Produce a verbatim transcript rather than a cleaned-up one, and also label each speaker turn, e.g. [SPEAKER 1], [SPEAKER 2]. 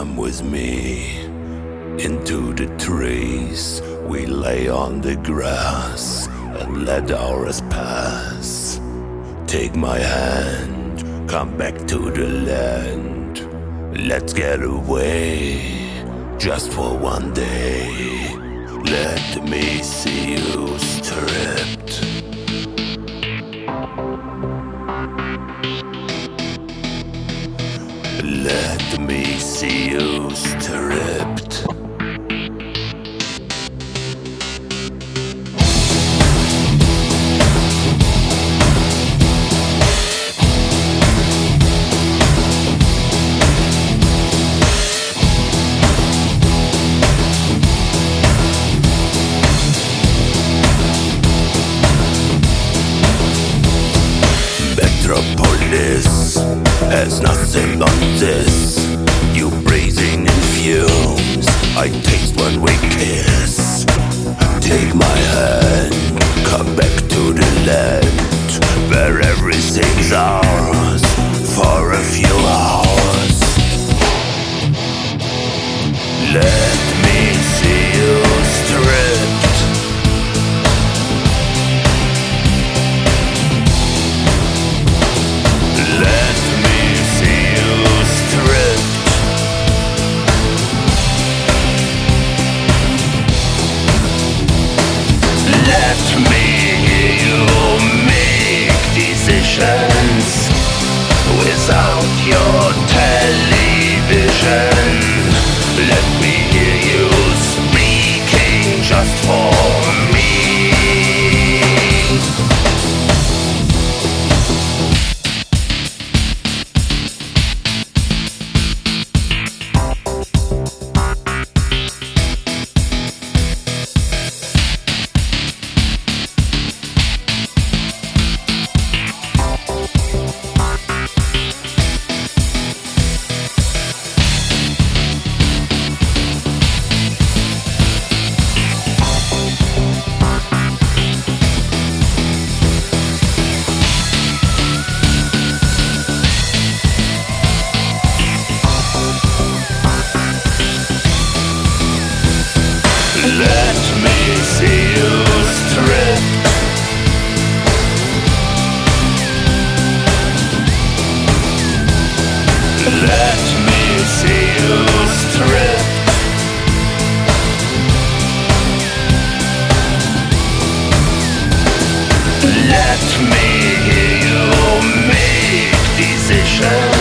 [SPEAKER 1] Come with me into the trees. We lay on the grass and let hours pass. Take my hand, come back to the land. Let's get away, just for one day. Let me see you stripped. Let me see you stripped. Metropolis has nothing on this. You breathing in fumes, I taste when we kiss. Take my hand, come back to the land where everything's ours for a few hours. Let me see you stripped. Without your television, let me hear you speaking just for me. Let me see you stripped. Let me see you stripped. Let me hear you make decisions.